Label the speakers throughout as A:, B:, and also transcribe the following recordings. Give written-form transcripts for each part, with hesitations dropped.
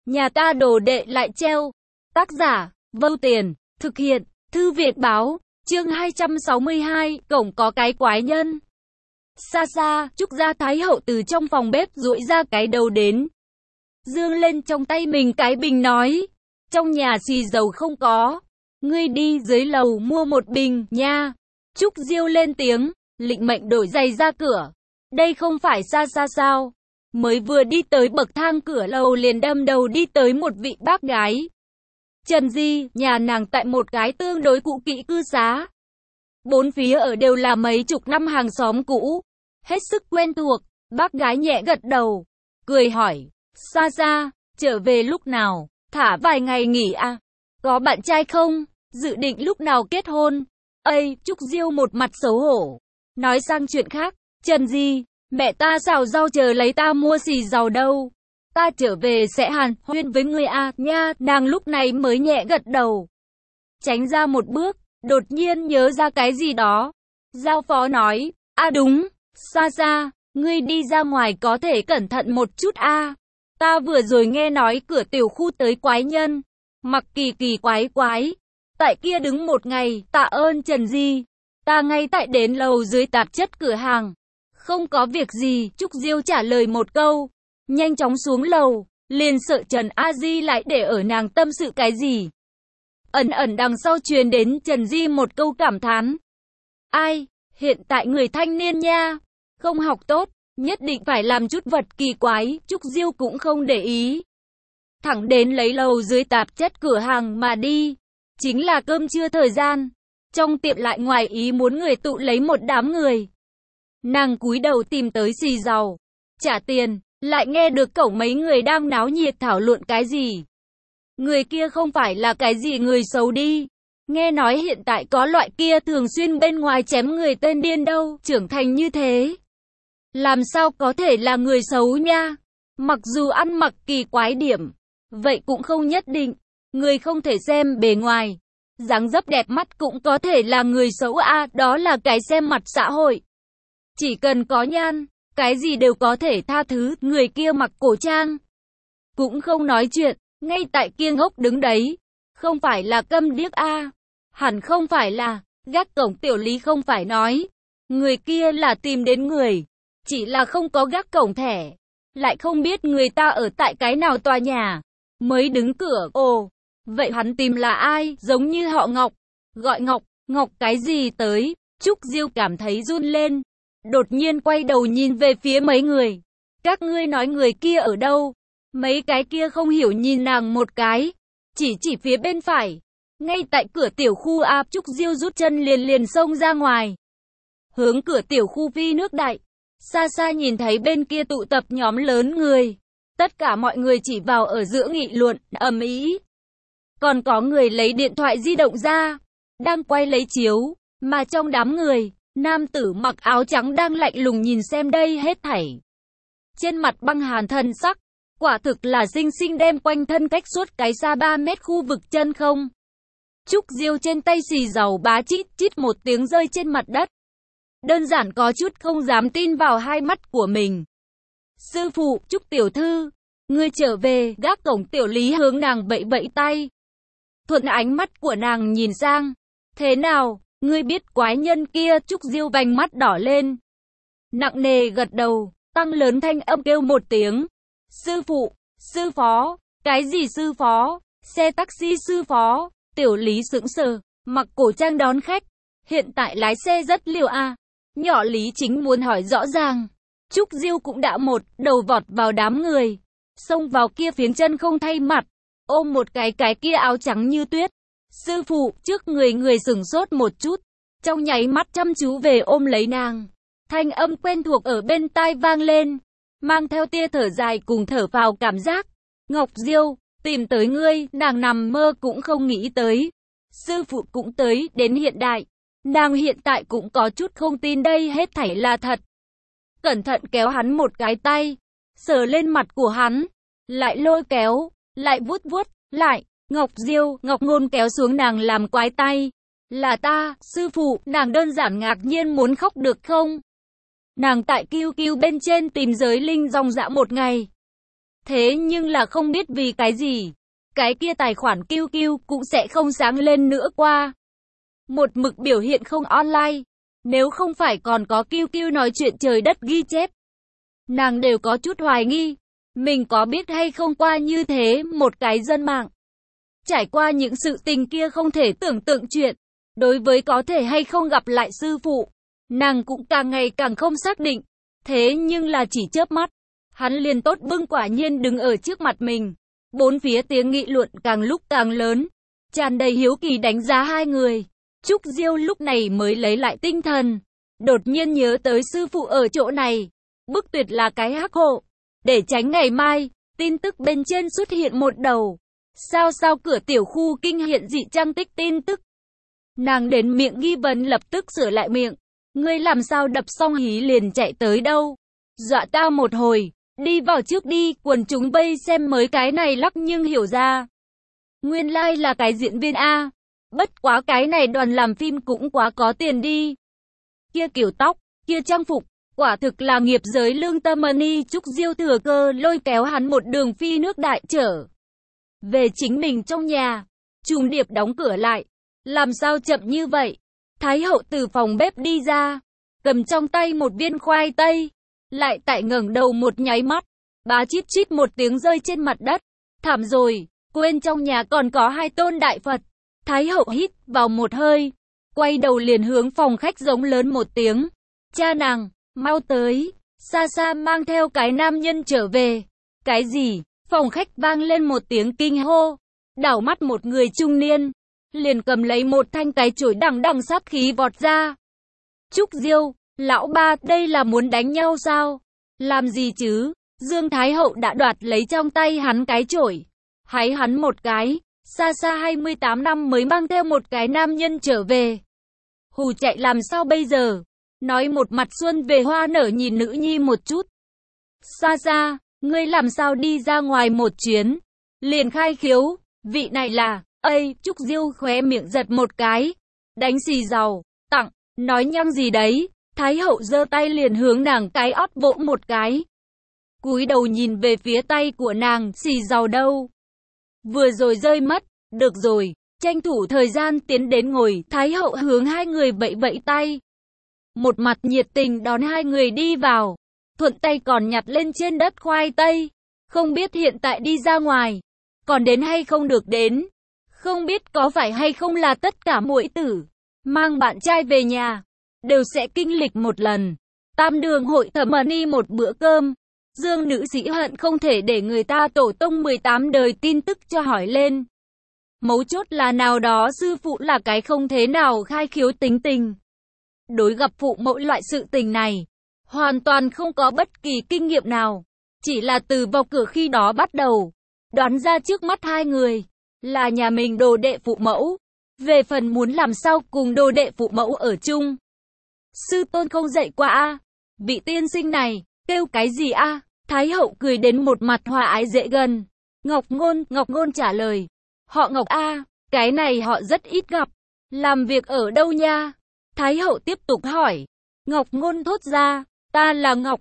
A: Nhà ta đồ đệ lại treo. Tác giả, Vâu Tiền, thực hiện, Thư viện báo, chương 262, cổng có cái quái nhân. Xa xa, Trúc Gia Thái Hậu từ trong phòng bếp duỗi ra cái đầu đến. Dương lên trong tay mình cái bình nói, trong nhà xì dầu không có. Ngươi đi dưới lầu mua một bình, nha. Trúc Diêu lên tiếng, lệnh mệnh đổi giày ra cửa. Đây không phải xa xa sao? Mới vừa đi tới bậc thang cửa lầu liền đâm đầu đi tới một vị bác gái. Trần Di, nhà nàng tại một cái tương đối cũ kỹ cư xá. Bốn phía ở đều là mấy chục năm hàng xóm cũ. Hết sức quen thuộc, bác gái nhẹ gật đầu. Cười hỏi, xa xa, trở về lúc nào, thả vài ngày nghỉ à? Có bạn trai không? Dự định lúc nào kết hôn? Ây, Trúc Diêu một mặt xấu hổ. Nói sang chuyện khác, Trần Di, mẹ ta xào rau chờ lấy ta mua xì dầu đâu. Ta trở về sẽ hàn huyên với ngươi à, nha, nàng lúc này mới nhẹ gật đầu. Tránh ra một bước, đột nhiên nhớ ra cái gì đó. Giao phó nói, à đúng, xa xa, ngươi đi ra ngoài có thể cẩn thận một chút à. Ta vừa rồi nghe nói cửa tiểu khu tới quái nhân, mặc kỳ kỳ quái quái. Tại kia đứng một ngày, tạ ơn Trần Di. Ta ngay tại đến lầu dưới tạp chất cửa hàng. Không có việc gì, Trúc Diêu trả lời một câu. Nhanh chóng xuống lầu, liền sợ Trần A Di lại để ở nàng tâm sự cái gì. Ẩn ẩn đằng sau truyền đến Trần Di một câu cảm thán. Ai, hiện tại người thanh niên nha, không học tốt, nhất định phải làm chút vật kỳ quái, Trúc Diêu cũng không để ý. Thẳng đến lấy lầu dưới tạp chất cửa hàng mà đi. Chính là cơm trưa thời gian, trong tiệm lại ngoài ý muốn người tụ lấy một đám người. Nàng cúi đầu tìm tới xì dầu, trả tiền, lại nghe được cổng mấy người đang náo nhiệt thảo luận cái gì. Người kia không phải là cái gì người xấu đi. Nghe nói hiện tại có loại kia thường xuyên bên ngoài chém người tên điên đâu, trưởng thành như thế. Làm sao có thể là người xấu nha? Mặc dù ăn mặc kỳ quái điểm, vậy cũng không nhất định. Người không thể xem bề ngoài, dáng dấp đẹp mắt cũng có thể là người xấu à, đó là cái xem mặt xã hội. Chỉ cần có nhan, cái gì đều có thể tha thứ, người kia mặc cổ trang. Cũng không nói chuyện, ngay tại kia ngốc đứng đấy. Không phải là câm điếc à, hẳn không phải là, gác cổng tiểu lý không phải nói. Người kia là tìm đến người, chỉ là không có gác cổng thẻ. Lại không biết người ta ở tại cái nào tòa nhà, mới đứng cửa, ồ. Vậy hắn tìm là ai, giống như họ Ngọc, gọi Ngọc, Ngọc cái gì tới, Trúc Diêu cảm thấy run lên, đột nhiên quay đầu nhìn về phía mấy người, các ngươi nói người kia ở đâu, mấy cái kia không hiểu nhìn nàng một cái, chỉ phía bên phải, ngay tại cửa tiểu khu áp Trúc Diêu rút chân liền xông ra ngoài, hướng cửa tiểu khu phi nước đại, xa xa nhìn thấy bên kia tụ tập nhóm lớn người, tất cả mọi người chỉ vào ở giữa nghị luận, ầm ĩ. Còn có người lấy điện thoại di động ra, đang quay lấy chiếu, mà trong đám người, nam tử mặc áo trắng đang lạnh lùng nhìn xem đây hết thảy. Trên mặt băng hàn thần sắc, quả thực là xinh xinh đem quanh thân cách suốt cái xa 3 mét khu vực chân không. Trúc Diêu trên tay xì dầu bá chít chít một tiếng rơi trên mặt đất. Đơn giản có chút không dám tin vào hai mắt của mình. Sư phụ, Trúc tiểu thư, ngươi trở về, gác cổng tiểu lý hướng nàng vẫy vẫy tay. Thuận ánh mắt của nàng nhìn sang. Thế nào, ngươi biết quái nhân kia? Trúc Diêu vành mắt đỏ lên. Nặng nề gật đầu, tăng lớn thanh âm kêu một tiếng. Sư phụ, sư phó, cái gì sư phó? Xe taxi sư phó. Tiểu lý sững sờ, mặc cổ trang đón khách. Hiện tại lái xe rất liều à. Nhỏ lý chính muốn hỏi rõ ràng. Trúc Diêu cũng đã một đầu vọt vào đám người. Xông vào kia phiến chân không thay mặt. Ôm một cái kia áo trắng như tuyết. Sư phụ, trước người sửng sốt một chút. Trong nháy mắt chăm chú về ôm lấy nàng. Thanh âm quen thuộc ở bên tai vang lên. Mang theo tia thở dài cùng thở vào cảm giác. Ngọc Diêu, tìm tới ngươi, nàng nằm mơ cũng không nghĩ tới. Sư phụ cũng tới, đến hiện đại. Nàng hiện tại cũng có chút không tin đây hết thảy là thật. Cẩn thận kéo hắn một cái tay. Sờ lên mặt của hắn. Lại lôi kéo. Lại vuốt vuốt, lại, Ngọc Diêu, Ngọc Ngôn kéo xuống nàng làm quái tay. Là ta, sư phụ, nàng đơn giản ngạc nhiên muốn khóc được không? Nàng tại QQ bên trên tìm giới linh dòng dã một ngày. Thế nhưng là không biết vì cái gì, cái kia tài khoản QQ cũng sẽ không sáng lên nữa qua. Một mực biểu hiện không online, nếu không phải còn có QQ nói chuyện trời đất ghi chép. Nàng đều có chút hoài nghi, mình có biết hay không qua như thế một cái dân mạng. Trải qua những sự tình kia không thể tưởng tượng chuyện, đối với có thể hay không gặp lại sư phụ, nàng cũng càng ngày càng không xác định. Thế nhưng là chỉ chớp mắt, hắn liền tốt bưng quả nhiên đứng ở trước mặt mình. Bốn phía tiếng nghị luận càng lúc càng lớn, tràn đầy hiếu kỳ đánh giá hai người. Trúc Diêu lúc này mới lấy lại tinh thần, đột nhiên nhớ tới sư phụ ở chỗ này. Bức Tuyệt là cái hắc hộ, để tránh ngày mai, tin tức bên trên xuất hiện một đầu. Sao cửa tiểu khu kinh hiện dị trang tích tin tức. Nàng đến miệng nghi vấn lập tức sửa lại miệng. Ngươi làm sao đập xong hí liền chạy tới đâu? Dọa tao một hồi, đi vào trước đi, quần chúng vây xem mới cái này lắc nhưng hiểu ra. Nguyên lai là cái diễn viên A. Bất quá cái này đoàn làm phim cũng quá có tiền đi. Kia kiểu tóc, kia trang phục, quả thực là nghiệp giới lương tâm money. Trúc Diêu thừa cơ lôi kéo hắn một đường phi nước đại trở về chính mình trong nhà. Trùng điệp đóng cửa lại. Làm sao chậm như vậy? Thái hậu từ phòng bếp đi ra, cầm trong tay một viên khoai tây, lại tại ngẩng đầu một nháy mắt, bá chít chít một tiếng rơi trên mặt đất. Thảm rồi, quên trong nhà còn có hai tôn đại Phật. Thái hậu hít vào một hơi, quay đầu liền hướng phòng khách giống lớn một tiếng. Cha nàng, mau tới, xa xa mang theo cái nam nhân trở về. Cái gì? Phòng khách vang lên một tiếng kinh hô, đảo mắt một người trung niên, liền cầm lấy một thanh cái chổi đằng đằng sát khí vọt ra. Trúc Diêu, lão ba, đây là muốn đánh nhau sao? Làm gì chứ? Dương Thái Hậu đã đoạt lấy trong tay hắn cái chổi, háy hắn một cái. Xa xa 28 năm mới mang theo một cái nam nhân trở về. Hù chạy làm sao bây giờ? Nói một mặt xuân về hoa nở nhìn nữ nhi một chút. Xa xa, ngươi làm sao đi ra ngoài một chuyến? Liền khai khiếu, vị này là... Ây, Trúc Diêu khóe miệng giật một cái. Đánh xì dầu, tặng, nói nhăng gì đấy? Thái hậu giơ tay liền hướng nàng cái ót vỗ một cái. Cúi đầu nhìn về phía tay của nàng, xì dầu đâu? Vừa rồi rơi mất, được rồi, tranh thủ thời gian tiến đến ngồi. Thái hậu hướng hai người vẫy vẫy tay. Một mặt nhiệt tình đón hai người đi vào, thuận tay còn nhặt lên trên đất khoai tây. Không biết hiện tại đi ra ngoài, còn đến hay không được đến. Không biết có phải hay không là tất cả muội tử mang bạn trai về nhà đều sẽ kinh lịch một lần tam đường hội thẩm money một bữa cơm. Dương nữ sĩ hận không thể để người ta tổ tông 18 đời tin tức cho hỏi lên. Mấu chốt là nào đó sư phụ là cái không thế nào khai khiếu tính tình. Đối gặp phụ mẫu loại sự tình này, hoàn toàn không có bất kỳ kinh nghiệm nào. Chỉ là từ vào cửa khi đó bắt đầu, đoán ra trước mắt hai người là nhà mình đồ đệ phụ mẫu. Về phần muốn làm sao cùng đồ đệ phụ mẫu ở chung, sư tôn không dạy qua a. Vị tiên sinh này, kêu cái gì a? Thái hậu cười đến một mặt hòa ái dễ gần. Ngọc Ngôn trả lời. Họ Ngọc a, cái này họ rất ít gặp. Làm việc ở đâu nha? Thái hậu tiếp tục hỏi. Ngọc Ngôn thốt ra, ta là Ngọc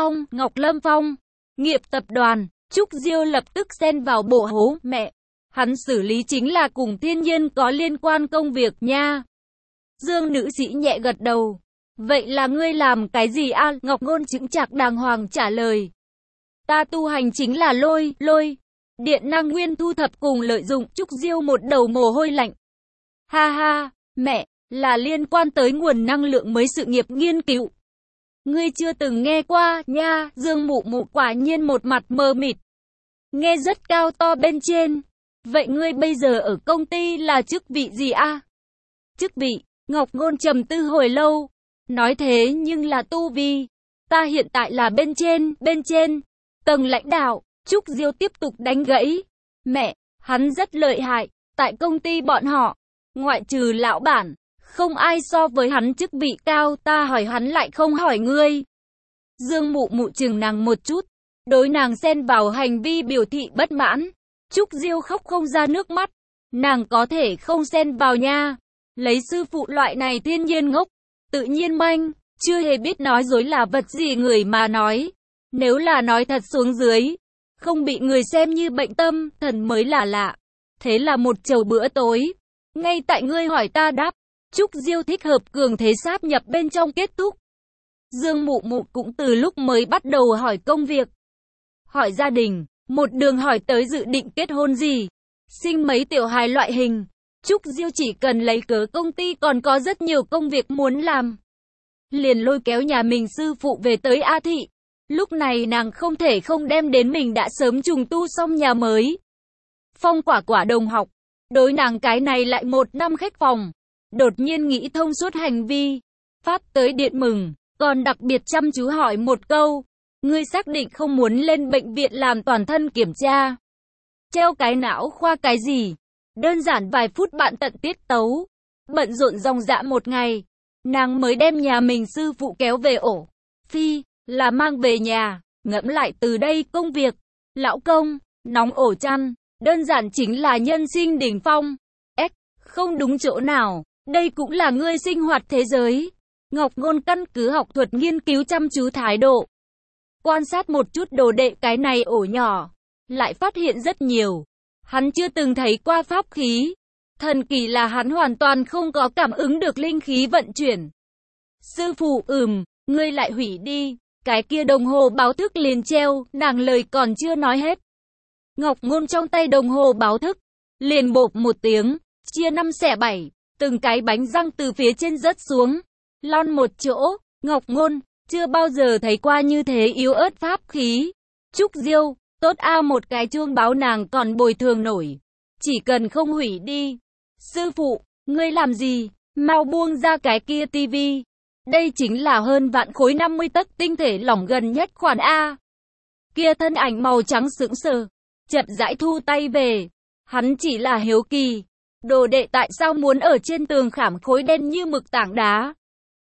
A: Lâm Phong, nghiệp tập đoàn. Trúc Diêu lập tức xen vào bộ hố, mẹ. Hắn xử lý chính là cùng thiên nhiên có liên quan công việc nha. Dương nữ sĩ nhẹ gật đầu. Vậy là ngươi làm cái gì a? Ngọc Ngôn chững chạc đàng hoàng trả lời. Ta tu hành chính là lôi, điện năng nguyên thu thập cùng lợi dụng. Trúc Diêu một đầu mồ hôi lạnh. Ha ha, mẹ, là liên quan tới nguồn năng lượng mới sự nghiệp nghiên cứu. Ngươi chưa từng nghe qua nha. Dương mụ mụ quả nhiên một mặt mờ mịt. Nghe rất cao to bên trên. Vậy ngươi bây giờ ở công ty là chức vị gì a? Chức vị, Ngọc Ngôn trầm tư hồi lâu. Nói thế nhưng là tu vi. Ta hiện tại là bên trên, tầng lãnh đạo. Trúc Diêu tiếp tục đánh gãy. Mẹ, hắn rất lợi hại. Tại công ty bọn họ, ngoại trừ lão bản, không ai so với hắn chức vị cao. Ta hỏi hắn lại không hỏi ngươi. Dương mụ mụ chừng nàng một chút. Đối nàng xen vào hành vi biểu thị bất mãn. Trúc Diêu khóc không ra nước mắt. Nàng có thể không xen vào nha. Lấy sư phụ loại này thiên nhiên ngốc, tự nhiên manh, chưa hề biết nói dối là vật gì người mà nói. Nếu là nói thật xuống dưới, không bị người xem như bệnh tâm thần mới là lạ. Thế là một chầu bữa tối, ngay tại ngươi hỏi ta đáp, Trúc Diêu thích hợp cường thế sáp nhập bên trong kết thúc. Dương Mụ Mụ cũng từ lúc mới bắt đầu hỏi công việc, hỏi gia đình, một đường hỏi tới dự định kết hôn gì, sinh mấy tiểu hài loại hình. Trúc Diêu chỉ cần lấy cớ công ty còn có rất nhiều công việc muốn làm, liền lôi kéo nhà mình sư phụ về tới A Thị. Lúc này nàng không thể không đem đến mình đã sớm trùng tu xong nhà mới. Phong Quả Quả đồng học, đối nàng cái này lại một năm khách phòng, đột nhiên nghĩ thông suốt hành vi, phát tới điện mừng, còn đặc biệt chăm chú hỏi một câu, ngươi xác định không muốn lên bệnh viện làm toàn thân kiểm tra? Treo cái não khoa cái gì? Đơn giản vài phút bạn tận tiết tấu, bận rộn ròng rã một ngày, nàng mới đem nhà mình sư phụ kéo về ổ. Phi, là mang về nhà, ngẫm lại từ đây công việc, lão công, nóng ổ chăn, đơn giản chính là nhân sinh đỉnh phong. Không đúng chỗ nào, đây cũng là ngươi sinh hoạt thế giới. Ngọc Ngôn căn cứ học thuật nghiên cứu chăm chú thái độ, quan sát một chút đồ đệ cái này ổ nhỏ, lại phát hiện rất nhiều hắn chưa từng thấy qua pháp khí. Thần kỳ là hắn hoàn toàn không có cảm ứng được linh khí vận chuyển. Sư phụ, ngươi lại hủy đi, cái kia đồng hồ báo thức liền treo, nàng lời còn chưa nói hết. Ngọc Ngôn trong tay đồng hồ báo thức, liền bộp một tiếng, chia 5 xẻ 7, từng cái bánh răng từ phía trên rớt xuống, lon một chỗ. Ngọc Ngôn, chưa bao giờ thấy qua như thế yếu ớt pháp khí. Trúc Diêu, tốt a, một cái chuông báo nàng còn bồi thường nổi. Chỉ cần không hủy đi. Sư phụ, ngươi làm gì? Mau buông ra cái kia tivi. Đây chính là hơn vạn khối 50 tấc tinh thể lỏng gần nhất khoản A. Kia thân ảnh màu trắng sững sờ, chậm rãi thu tay về. Hắn chỉ là hiếu kỳ, đồ đệ tại sao muốn ở trên tường khảm khối đen như mực tảng đá?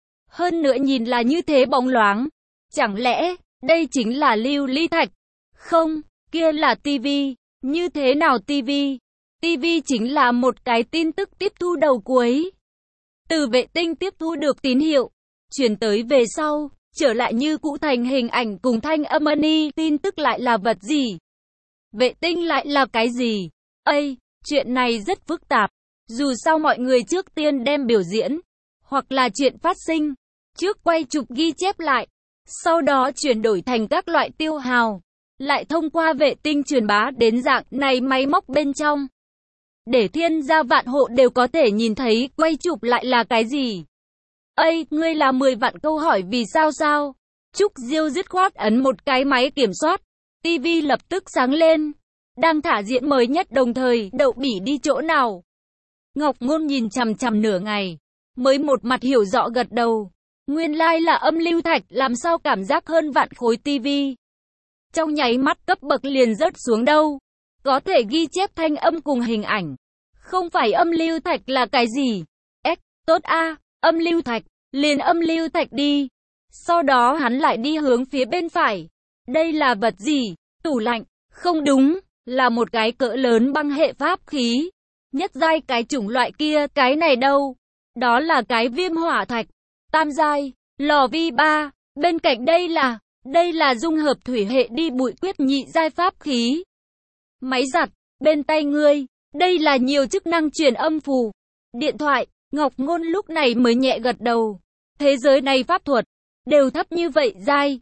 A: Hơn nữa nhìn là như thế bóng loáng. Chẳng lẽ, đây chính là lưu ly thạch? Không, kia là tivi. Như thế nào tivi? Tivi chính là một cái tin tức tiếp thu đầu cuối. Từ vệ tinh tiếp thu được tín hiệu, truyền tới về sau, trở lại như cũ thành hình ảnh cùng thanh âm ani. Tin tức lại là vật gì? Vệ tinh lại là cái gì? Chuyện này rất phức tạp. Dù sao mọi người trước tiên đem biểu diễn, hoặc là chuyện phát sinh, trước quay chụp ghi chép lại, sau đó chuyển đổi thành các loại tiêu hào, lại thông qua vệ tinh truyền bá đến dạng này máy móc bên trong. Để thiên gia vạn hộ đều có thể nhìn thấy quay chụp lại là cái gì. Ngươi là 10 vạn câu hỏi vì sao? Trúc Diêu dứt khoát ấn một cái máy kiểm soát, tivi lập tức sáng lên, đang thả diễn mới nhất đồng thời, Đậu Bỉ đi chỗ nào? Ngọc Ngôn nhìn chằm chằm nửa ngày, mới một mặt hiểu rõ gật đầu. Nguyên lai là âm lưu thạch, làm sao cảm giác hơn vạn khối tivi. Trong nháy mắt cấp bậc liền rớt xuống đâu. Có thể ghi chép thanh âm cùng hình ảnh. Không phải âm lưu thạch là cái gì? Tốt a, âm lưu thạch, liền âm lưu thạch đi. Sau đó hắn lại đi hướng phía bên phải. Đây là vật gì? Tủ lạnh. Không đúng, là một cái cỡ lớn băng hệ pháp khí. Nhất giai cái chủng loại kia, cái này đâu? Đó là cái viêm hỏa thạch. Tam giai, lò vi 3. Bên cạnh đây là dung hợp thủy hệ đi bụi quyết nhị giai pháp khí. Máy giặt, bên tay ngươi, đây là nhiều chức năng truyền âm phù. Điện thoại, Ngọc Ngôn lúc này mới nhẹ gật đầu. Thế giới này pháp thuật, đều thấp như vậy giai.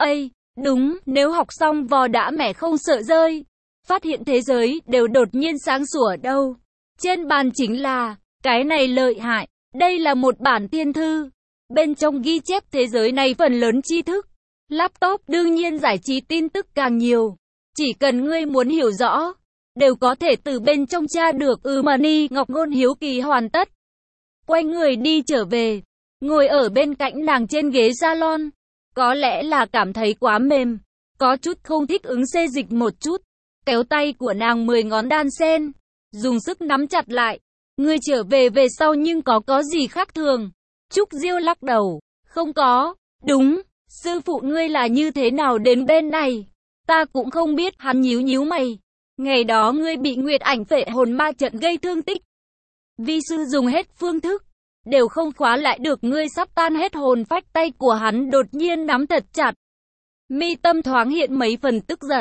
A: Đúng, nếu học xong vò đã mẻ không sợ rơi. Phát hiện thế giới đều đột nhiên sáng sủa đâu. Trên bàn chính là, cái này lợi hại, đây là một bản thiên thư. Bên trong ghi chép thế giới này phần lớn tri thức. Laptop đương nhiên giải trí tin tức càng nhiều. Chỉ cần ngươi muốn hiểu rõ, đều có thể từ bên trong tra được. Mani, Ngọc Ngôn hiếu kỳ hoàn tất. Quay người đi trở về, ngồi ở bên cạnh nàng trên ghế salon. Có lẽ là cảm thấy quá mềm, có chút không thích ứng, xê dịch một chút. Kéo tay của nàng 10 ngón đan sen, dùng sức nắm chặt lại. Ngươi trở về sau nhưng có gì khác thường? Trúc Diêu lắc đầu, không có. Đúng, sư phụ ngươi là như thế nào đến bên này? Ta cũng không biết. Hắn nhíu mày. Ngày đó ngươi bị Nguyệt Ảnh phệ hồn ma trận gây thương tích. Vi sư dùng hết phương thức, đều không khóa lại được, ngươi sắp tan hết hồn phách. Tay của hắn đột nhiên nắm thật chặt. Mi tâm thoáng hiện mấy phần tức giận.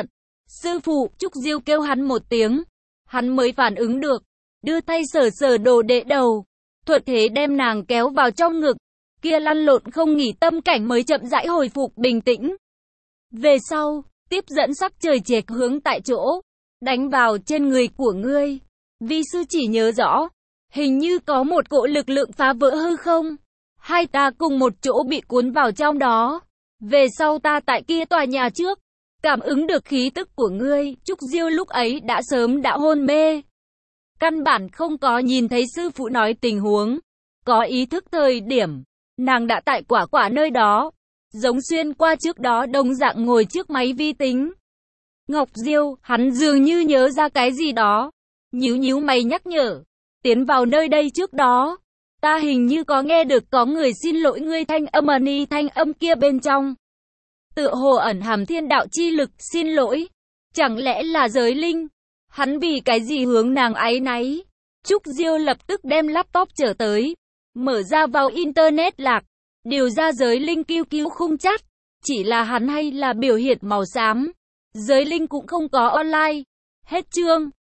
A: Sư phụ, Trúc Diêu kêu hắn một tiếng. Hắn mới phản ứng được. Đưa tay sờ sờ đồ đệ đầu. Thuận thế đem nàng kéo vào trong ngực. Kia lăn lộn không nghỉ tâm cảnh mới chậm rãi hồi phục bình tĩnh. Về sau, tiếp dẫn sắc trời chệch hướng tại chỗ. Đánh vào trên người của ngươi. Vi sư chỉ nhớ rõ. Hình như có một cỗ lực lượng phá vỡ hư không. Hai ta cùng một chỗ bị cuốn vào trong đó. Về sau ta tại kia tòa nhà trước. Cảm ứng được khí tức của ngươi. Trúc Diêu lúc ấy đã sớm đã hôn mê. Căn bản không có nhìn thấy sư phụ nói tình huống. Có ý thức thời điểm. Nàng đã tại quả quả nơi đó. Giống xuyên qua trước đó đồng dạng ngồi trước máy vi tính. Ngọc Diêu, hắn dường như nhớ ra cái gì đó. Nhíu nhíu mày nhắc nhở. Tiến vào nơi đây trước đó. Ta hình như có nghe được có người xin lỗi ngươi thanh âm ni thanh âm kia bên trong. Tựa hồ ẩn hàm thiên đạo chi lực xin lỗi. Chẳng lẽ là giới linh? Hắn vì cái gì hướng nàng áy náy? Trúc Diêu lập tức đem laptop trở tới. Mở ra vào internet lạc. Điều ra giới linh QQ khung chat. Chỉ là hắn hay là biểu hiện màu xám. Giới linh cũng không có online. Hết chương.